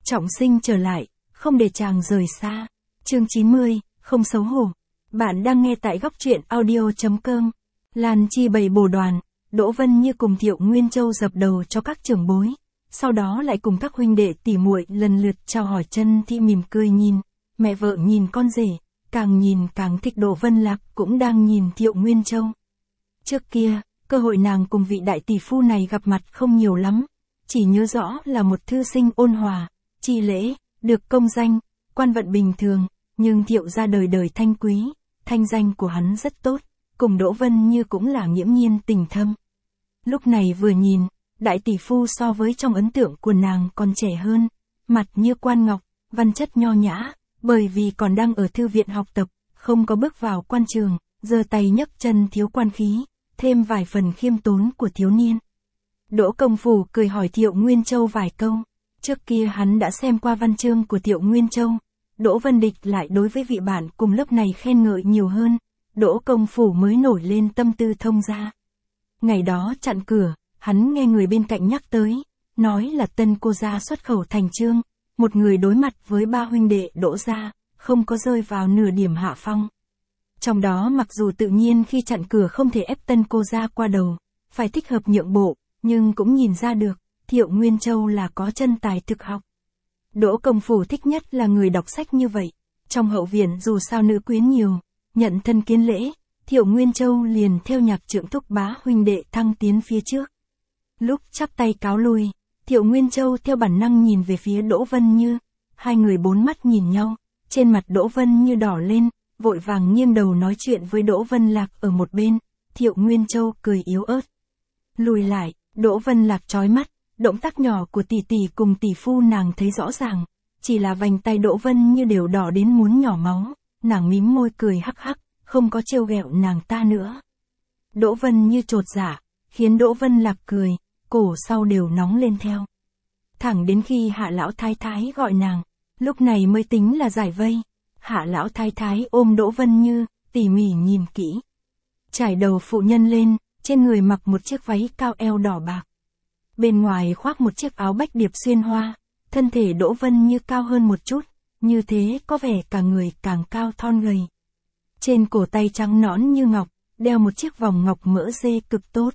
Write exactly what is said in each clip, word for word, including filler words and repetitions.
trọng sinh trở lại, không để chàng rời xa. Chương chín mươi, không xấu hổ. Bạn đang nghe tại góc truyện audio chấm com. Lan Chi bày bồ đoàn, Đỗ Vân Như cùng Thiệu Nguyên Châu dập đầu cho các trưởng bối, sau đó lại cùng các huynh đệ tỉ muội lần lượt chào hỏi. Chân Thị mỉm cười nhìn, mẹ vợ nhìn con rể, càng nhìn càng thích. Đỗ Vân Lạc cũng đang nhìn Thiệu Nguyên Châu. Trước kia, cơ hội nàng cùng vị đại tỷ phu này gặp mặt không nhiều lắm, chỉ nhớ rõ là một thư sinh ôn hòa, tri lễ, được công danh, quan vận bình thường, nhưng Thiệu gia đời đời thanh quý, thanh danh của hắn rất tốt, cùng Đỗ Vân Như cũng là nghiễm nhiên tình thâm. Lúc này vừa nhìn, đại tỷ phu so với trong ấn tượng của nàng còn trẻ hơn, mặt như quan ngọc, văn chất nho nhã, bởi vì còn đang ở thư viện học tập, không có bước vào quan trường, giơ tay nhấc chân thiếu quan khí, thêm vài phần khiêm tốn của thiếu niên. Đỗ Công Phủ cười hỏi Thiệu Nguyên Châu vài câu, trước kia hắn đã xem qua văn chương của Thiệu Nguyên Châu, Đỗ Vân Địch lại đối với vị bạn cùng lớp này khen ngợi nhiều hơn, Đỗ Công Phủ mới nổi lên tâm tư thông gia. Ngày đó chặn cửa, hắn nghe người bên cạnh nhắc tới, nói là tân cô gia xuất khẩu thành chương, một người đối mặt với ba huynh đệ Đỗ gia, không có rơi vào nửa điểm hạ phong. Trong đó mặc dù tự nhiên khi chặn cửa không thể ép tân cô gia qua đầu, phải thích hợp nhượng bộ, nhưng cũng nhìn ra được, Thiệu Nguyên Châu là có chân tài thực học. Đỗ Công Phủ thích nhất là người đọc sách như vậy, trong hậu viện dù sao nữ quyến nhiều, nhận thân kiến lễ, Thiệu Nguyên Châu liền theo nhạc trượng thúc bá huynh đệ thăng tiến phía trước. Lúc chắp tay cáo lui, Thiệu Nguyên Châu theo bản năng nhìn về phía Đỗ Vân Như, hai người bốn mắt nhìn nhau, trên mặt Đỗ Vân Như đỏ lên, vội vàng nghiêng đầu nói chuyện với Đỗ Vân Lạc ở một bên, Thiệu Nguyên Châu cười yếu ớt. Lùi lại, Đỗ Vân Lạc chói mắt, động tác nhỏ của tỷ tỷ cùng tỷ phu nàng thấy rõ ràng, chỉ là vành tay Đỗ Vân Như đều đỏ đến muốn nhỏ máu, nàng mím môi cười hắc hắc, không có trêu ghẹo nàng ta nữa. Đỗ Vân Như chột dạ, khiến Đỗ Vân Lạc cười, cổ sau đều nóng lên theo. Thẳng đến khi Hạ lão thái thái gọi nàng, lúc này mới tính là giải vây. Hạ lão thái thái ôm Đỗ Vân Như, tỉ mỉ nhìn kỹ. Trải đầu phụ nhân lên, trên người mặc một chiếc váy cao eo đỏ bạc. Bên ngoài khoác một chiếc áo bách điệp xuyên hoa, thân thể Đỗ Vân Như cao hơn một chút, như thế có vẻ cả người càng cao thon gầy. Trên cổ tay trắng nõn như ngọc, đeo một chiếc vòng ngọc mỡ dê cực tốt.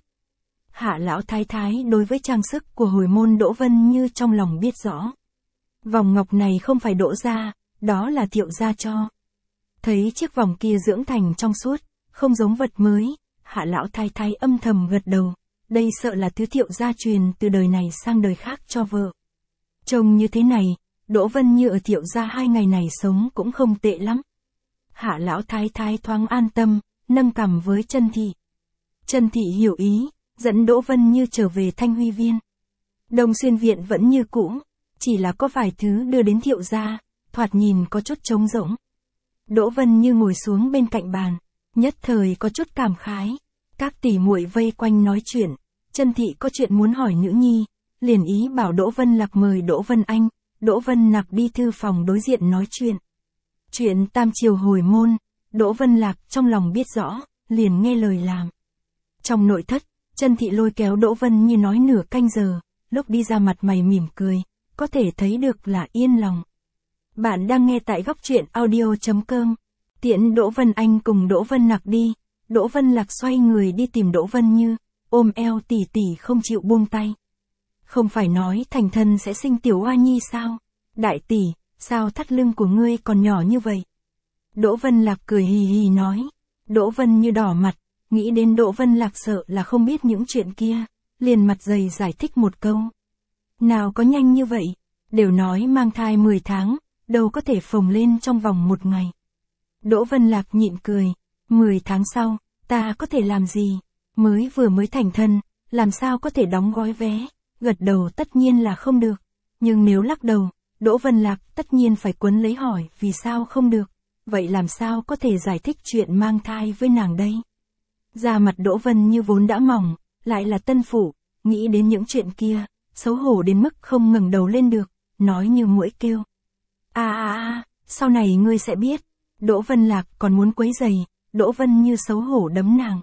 Hạ lão thái thái đối với trang sức của hồi môn Đỗ Vân Như trong lòng biết rõ. Vòng ngọc này không phải Đỗ gia, đó là Thiệu gia cho. Thấy chiếc vòng kia dưỡng thành trong suốt, không giống vật mới, Hạ lão thái thái âm thầm gật đầu, đây sợ là thứ Thiệu gia truyền từ đời này sang đời khác cho vợ. Trông như thế này, Đỗ Vân Như ở Thiệu gia hai ngày này sống cũng không tệ lắm. Hạ lão thái thái thoáng an tâm, nâng cằm với Chân Thị. Chân Thị hiểu ý, dẫn Đỗ Vân Như trở về Thanh Huy Viên. Đông Xuyên Viện vẫn như cũ, chỉ là có vài thứ đưa đến Thiệu gia, thoạt nhìn có chút trống rỗng. Đỗ Vân Như ngồi xuống bên cạnh bàn, nhất thời có chút cảm khái. Các tỷ muội vây quanh nói chuyện, Chân Thị có chuyện muốn hỏi nữ nhi, liền ý bảo Đỗ Vân Lạc mời Đỗ Vân Anh, Đỗ Vân Nặc đi thư phòng đối diện nói chuyện. Chuyện tam triều hồi môn, Đỗ Vân Lạc trong lòng biết rõ, liền nghe lời làm. Trong nội thất, Chân Thị lôi kéo Đỗ Vân Như nói nửa canh giờ, lúc đi ra mặt mày mỉm cười, có thể thấy được là yên lòng. Bạn đang nghe tại góc truyện audio chấm com. Tiễn Đỗ Vân Anh cùng Đỗ Vân Nặc đi, Đỗ Vân Lạc xoay người đi tìm Đỗ Vân Như, ôm eo tỉ tỉ không chịu buông tay. Không phải nói thành thân sẽ sinh tiểu oa nhi sao? Đại tỷ, sao thắt lưng của ngươi còn nhỏ như vậy? Đỗ Vân Lạc cười hì hì nói. Đỗ Vân Như đỏ mặt, nghĩ đến Đỗ Vân Lạc sợ là không biết những chuyện kia, liền mặt dày giải thích một câu. Nào có nhanh như vậy, đều nói mang thai mười tháng, đâu có thể phồng lên trong vòng một ngày. Đỗ Vân Lạc nhịn cười, mười tháng sau, ta có thể làm gì? Mới vừa mới thành thân, làm sao có thể đóng gói vé? Gật đầu tất nhiên là không được, nhưng nếu lắc đầu, Đỗ Vân Lạc tất nhiên phải quấn lấy hỏi vì sao không được, vậy làm sao có thể giải thích chuyện mang thai với nàng đây? Da mặt Đỗ Vân Như vốn đã mỏng, lại là tân phụ, nghĩ đến những chuyện kia, xấu hổ đến mức không ngẩng đầu lên được, nói như muỗi kêu. À à à, sau này ngươi sẽ biết. Đỗ Vân Lạc còn muốn quấy giày, Đỗ Vân Như xấu hổ đấm nàng.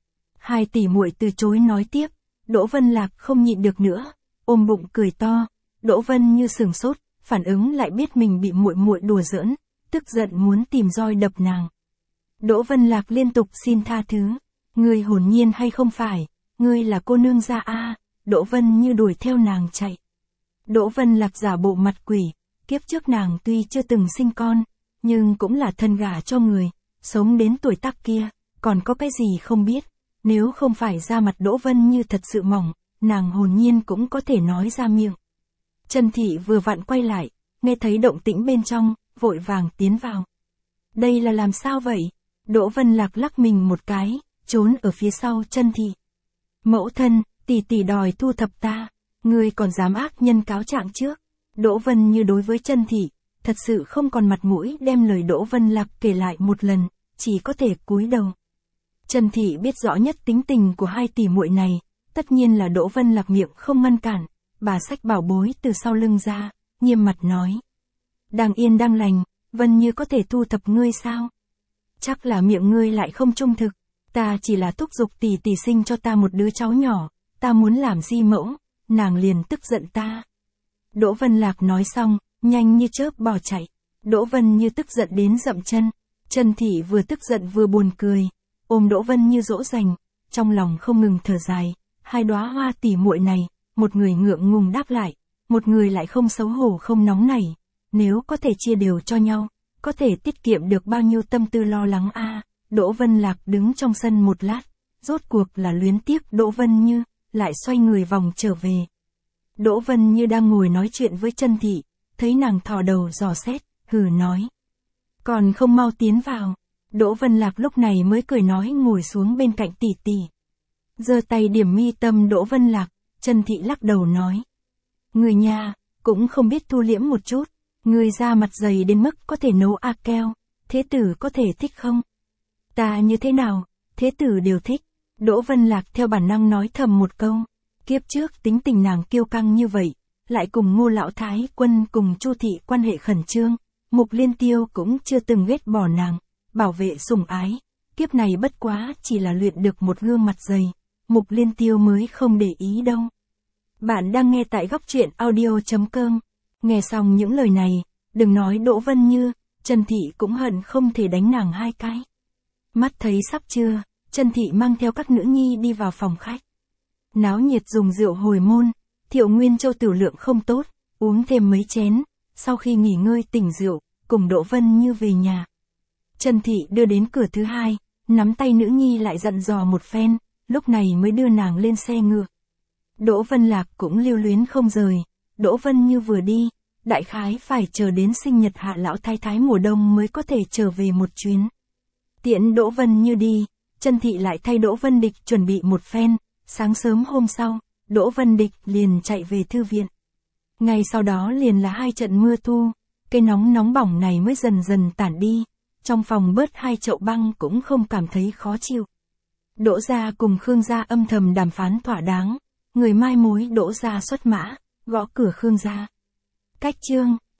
Hai tỷ muội từ chối nói tiếp, Đỗ Vân Lạc không nhịn được nữa, ôm bụng cười to, Đỗ Vân Như sửng sốt, phản ứng lại biết mình bị muội muội đùa giỡn, tức giận muốn tìm roi đập nàng. Đỗ Vân Lạc liên tục xin tha thứ, ngươi hồn nhiên hay không phải, ngươi là cô nương gia a. Đỗ Vân Như đuổi theo nàng chạy. Đỗ Vân Lạc giả bộ mặt quỷ, kiếp trước nàng tuy chưa từng sinh con, nhưng cũng là thân gả cho người, sống đến tuổi tác kia, còn có cái gì không biết, nếu không phải da mặt Đỗ Vân Như thật sự mỏng, nàng hồn nhiên cũng có thể nói ra miệng. Trần Thị vừa vặn quay lại, nghe thấy động tĩnh bên trong, vội vàng tiến vào. Đây là làm sao vậy? Đỗ Vân Lạc lắc mình một cái, trốn ở phía sau Trần Thị. Mẫu thân, tỷ tỷ đòi thu thập ta, ngươi còn dám ác nhân cáo trạng trước. Đỗ Vân Như đối với Trần Thị, thật sự không còn mặt mũi đem lời Đỗ Vân Lạc kể lại một lần, chỉ có thể cúi đầu. Trần Thị biết rõ nhất tính tình của hai tỷ muội này, tất nhiên là Đỗ Vân Lạc miệng không ngăn cản, bà xách bảo bối từ sau lưng ra, nghiêm mặt nói. Đang yên đang lành, Vân Như có thể thu thập ngươi sao? Chắc là miệng ngươi lại không trung thực, ta chỉ là thúc giục tỷ tỷ sinh cho ta một đứa cháu nhỏ, ta muốn làm di mẫu, nàng liền tức giận ta. Đỗ Vân Lạc nói xong, nhanh như chớp bỏ chạy. Đỗ Vân Như tức giận đến dậm chân. Trần Thị vừa tức giận vừa buồn cười, ôm Đỗ Vân Như dỗ dành, trong lòng không ngừng thở dài. Hai đóa hoa tỷ muội này, một người ngượng ngùng đáp lại, một người lại không xấu hổ không nóng nảy. Nếu có thể chia đều cho nhau, có thể tiết kiệm được bao nhiêu tâm tư lo lắng a. À, Đỗ Vân Lạc đứng trong sân một lát, rốt cuộc là luyến tiếc Đỗ Vân Như, lại xoay người vòng trở về. Đỗ Vân Như đang ngồi nói chuyện với Trần Thị, thấy nàng thò đầu dò xét, hừ nói. Còn không mau tiến vào. Đỗ Vân Lạc lúc này mới cười nói ngồi xuống bên cạnh tỷ tỷ. Giơ tay điểm mi tâm Đỗ Vân Lạc, Trần Thị lắc đầu nói. Người nhà, cũng không biết thu liễm một chút, người da mặt dày đến mức có thể nấu a keo, thế tử có thể thích không? Ta như thế nào, thế tử đều thích. Đỗ Vân Lạc theo bản năng nói thầm một câu. Kiếp trước tính tình nàng kiêu căng như vậy, lại cùng Ngô Lão Thái Quân cùng Chu Thị quan hệ khẩn trương, Mục Liên Tiêu cũng chưa từng ghét bỏ nàng, bảo vệ sủng ái, kiếp này bất quá chỉ là luyện được một gương mặt dày, Mục Liên Tiêu mới không để ý đâu. Bạn đang nghe tại góc truyện audio chấm com, nghe xong những lời này, đừng nói Đỗ Vân Như, Trần Thị cũng hận không thể đánh nàng hai cái. Mắt thấy sắp trưa, Trần Thị mang theo các nữ nhi đi vào phòng khách. Náo nhiệt dùng rượu hồi môn, Thiệu Nguyên Châu tiểu lượng không tốt, uống thêm mấy chén, sau khi nghỉ ngơi tỉnh rượu, cùng Đỗ Vân Như về nhà. Trần Thị đưa đến cửa thứ hai, nắm tay nữ nhi lại dặn dò một phen, lúc này mới đưa nàng lên xe ngựa. Đỗ Vân Lạc cũng lưu luyến không rời, Đỗ Vân Như vừa đi, đại khái phải chờ đến sinh nhật Hạ lão thái thái mùa đông mới có thể trở về một chuyến. Tiễn Đỗ Vân Như đi, Trần Thị lại thay Đỗ Vân Địch chuẩn bị một phen. Sáng sớm hôm sau, Đỗ Vân Địch liền chạy về thư viện. Ngày sau đó liền là hai trận mưa thu, cái nóng nóng bỏng này mới dần dần tản đi, trong phòng bớt hai chậu băng cũng không cảm thấy khó chịu. Đỗ gia cùng Khương gia âm thầm đàm phán thỏa đáng, người mai mối Đỗ gia xuất mã, gõ cửa Khương gia. Cách chương